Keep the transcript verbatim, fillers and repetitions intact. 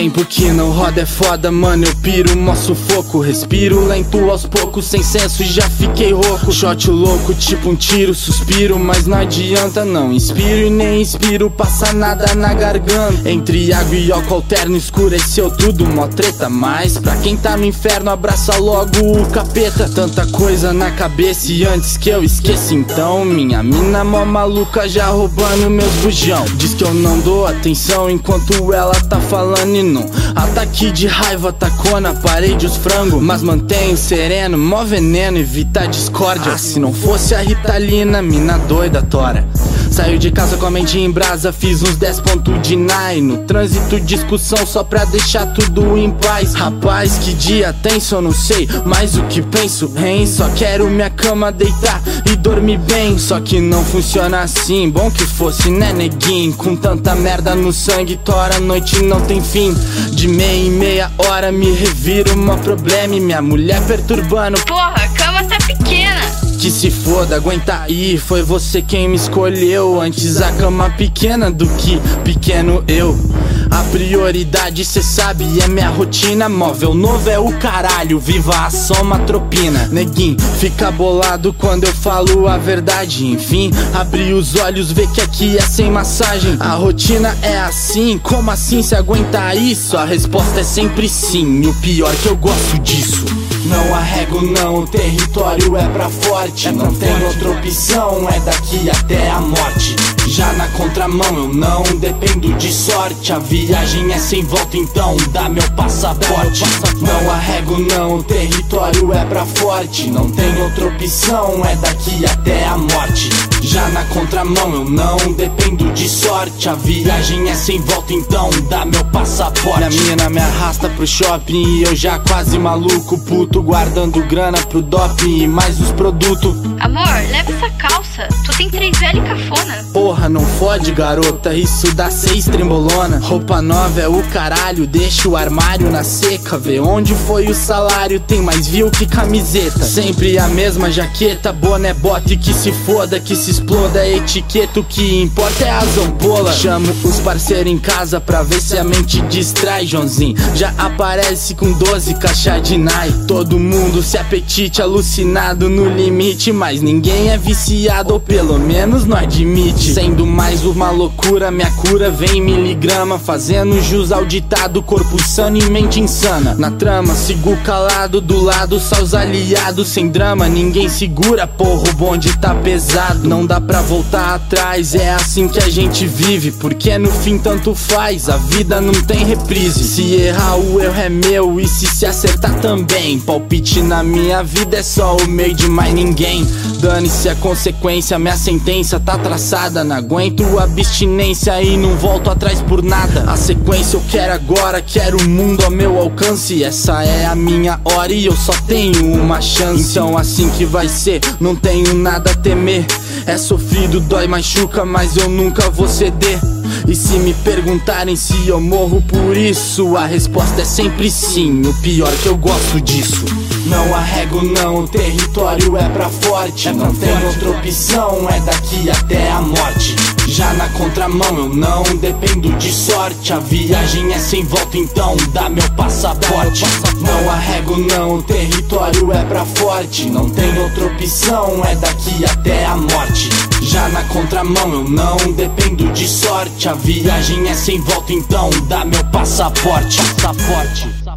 tempo que não roda é foda, mano, eu piro, mó sufoco. Respiro lento aos poucos, sem senso, já fiquei rouco. Shot louco, tipo um tiro, suspiro, mas não adianta, não inspiro e nem inspiro, passa nada na garganta. Entre água e álcool alterno, escureceu tudo, mó treta. Mas pra quem tá no inferno, abraça logo o capeta. Tanta coisa na cabeça e antes que eu esqueça, então minha mina mó maluca já roubando meus bujão. Diz que eu não dou atenção enquanto ela tá falando e não. Ataque de raiva tacou na parede os frangos, mas mantenho sereno, mó veneno, evita a discórdia. Ah, se não fosse a Ritalina, mina doida tora. Saiu de casa com a mente em brasa, fiz uns dez pontos de nai. No trânsito discussão só pra deixar tudo em paz. Rapaz, que dia tenso, eu não sei, mas o que penso, hein? Só quero minha cama deitar e dormir bem. Só que não funciona assim, bom que fosse, né, neguinho? Com tanta merda no sangue, tora, a noite não tem fim. De meia em meia hora me reviro, mó problema e minha mulher perturbando. Porra, a cama tá pequena. Que se foda, aguenta aí, foi você quem me escolheu. Antes a cama pequena do que pequeno eu. A prioridade cê sabe é minha rotina. Móvel novo é o caralho, viva a somatropina. Neguinho, fica bolado quando eu falo a verdade. Enfim, abri os olhos, vê que aqui é sem massagem. A rotina é assim, como assim cê aguenta isso? A resposta é sempre sim, e o pior que eu gosto disso. Não arrego não, o território é pra forte. Não tem outra opção, é daqui até a morte. Já na contramão eu não dependo de sorte. A viagem é sem volta, então dá meu passaporte. Não arrego não, o território é pra forte. Não tem outra opção, é daqui até a morte. Já na contramão eu não dependo de sorte. A viagem é sem volta, então dá meu passaporte. Minha mina me arrasta pro shopping e eu já quase maluco, puto, guardando grana pro doping e mais os produtos. Amor, leva essa calça, tu tem três L cafona. Porra, não fode, garota, isso dá seis trembolona. Roupa nova é o caralho, deixa o armário na seca. Vê onde foi o salário, tem mais view que camiseta. Sempre a mesma jaqueta, boné, bote, que se foda, que se exploda. Etiqueta, o que importa é a zampola. Chamo os parceiros em casa pra ver se a mente distrai. Joãozinho já aparece com doze caixa de Nai. Todo mundo se apetite, alucinado no limite, mas ninguém é viciado, ou pelo menos não admite. Sendo mais uma loucura, minha cura vem em miligrama, fazendo jus ao ditado, corpo sano e mente insana. Na trama, sigo calado, do lado só os aliados. Sem drama, ninguém segura, porra, o bonde tá pesado. Não dá pra voltar atrás, é assim que a gente vive, porque no fim tanto faz, a vida não tem reprise. Se errar o erro é meu, e se se acertar também. Palpite na minha vida é só o meio de mais ninguém. Dane-se a consequência, minha sentença tá traçada. Não aguento abstinência e não volto atrás por nada. A sequência eu quero agora, quero o mundo ao meu alcance. Essa é a minha hora e eu só tenho uma chance. Então assim que vai ser, não tenho nada a temer. É sofrido, dói, machuca, mas eu nunca vou ceder. E se me perguntarem se eu morro por isso, a resposta é sempre sim, o pior que eu gosto disso. Não arrego não, o território é pra forte. Não tem outra opção, é daqui até a morte. Já na contramão eu não dependo de sorte. A viagem é sem volta, então dá meu passaporte. Não arrego não, o território é pra forte. Não tem outra opção, é daqui até a morte. Já na contramão eu não dependo de sorte. A viagem é sem volta, então dá meu passaporte. Passaporte.